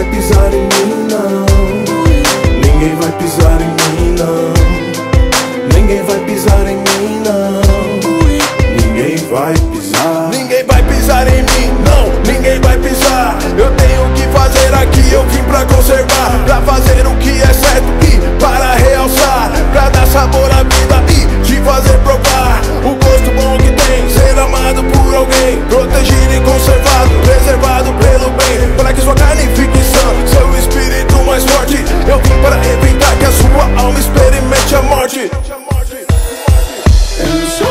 vai pisar em mim, não. Ninguém vai pisar em mim, não. Ninguém vai pisar em mim, não. Ninguém vai pisar. Ninguém vai pisar em mim, não. Ninguém vai pisar. Eu tenho que fazer aqui, eu vim pra conservar, pra fazer o que é certo e para realçar, pra dar sabor à vida e te fazer provar o gosto bom que tem ser amado por alguém, protegido e conservado, preservado pelo bem, para que sua carne fique sã, seu espírito mais forte. Eu vim para evitar que a sua alma experimente a morte. Eu sou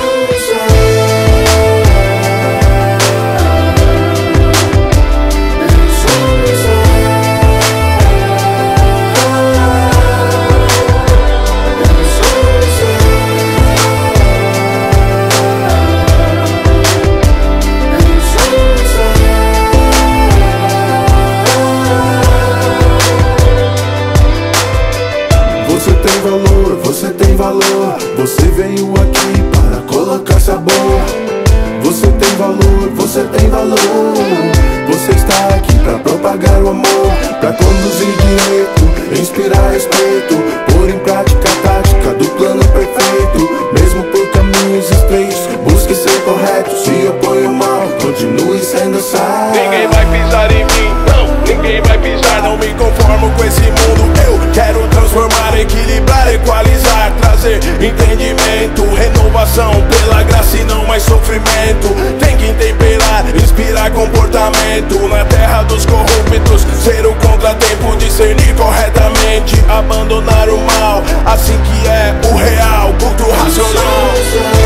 Você tem valor, você veio aqui para colocar sabor. Você tem valor, você tem valor. Você está aqui para propagar o amor, para conduzir direito, inspirar respeito, pôr em prática a tática do plano perfeito. Mesmo por caminhos estreitos, busque ser correto. Se opõe ao mal, continue sendo sábio. Ninguém vai pisar em mim, não. Ninguém vai pisar, não me conformo com esse mundo. Eu quero transformar, equilibrar, equalizar, trazer entendimento, renovação pela graça e não mais sofrimento. Tem que temperar, inspirar comportamento na terra dos corruptos, ser o contratempo, discernir corretamente, abandonar o mal, assim que é o real, culto racional.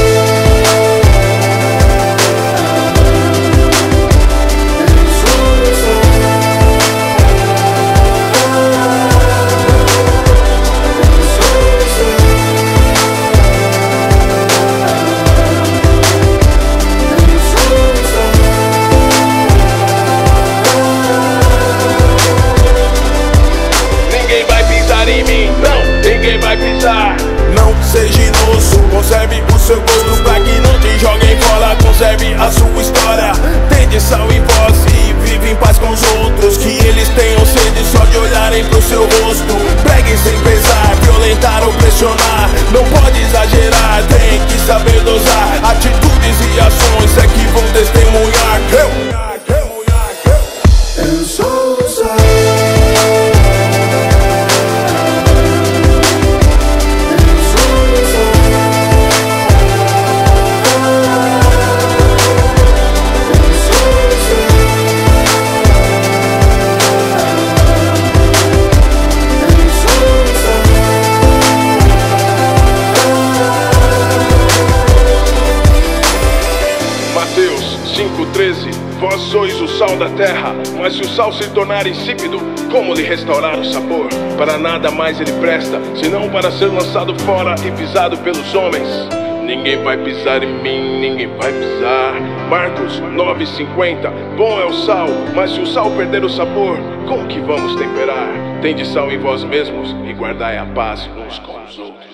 Não seja inosso, conserve o seu gosto pra que não te joguem fora. Conserve a sua história, tende sal em voz e vive em paz com os outros. Que eles tenham sede só de olharem pro seu rosto. Preguem sem pesar, violentar ou pressionar. Não pode exagerar, tem que saber dosar. Atitudes e ações é que vão testemunhar. Eu sou usado. Mateus 5,13. Vós sois o sal da terra, mas se o sal se tornar insípido, como lhe restaurar o sabor? Para nada mais ele presta, senão para ser lançado fora e pisado pelos homens. Ninguém vai pisar em mim, ninguém vai pisar. Marcos 9,50. Bom é o sal, mas se o sal perder o sabor, como que vamos temperar? Tende sal em vós mesmos e guardai a paz uns com os outros.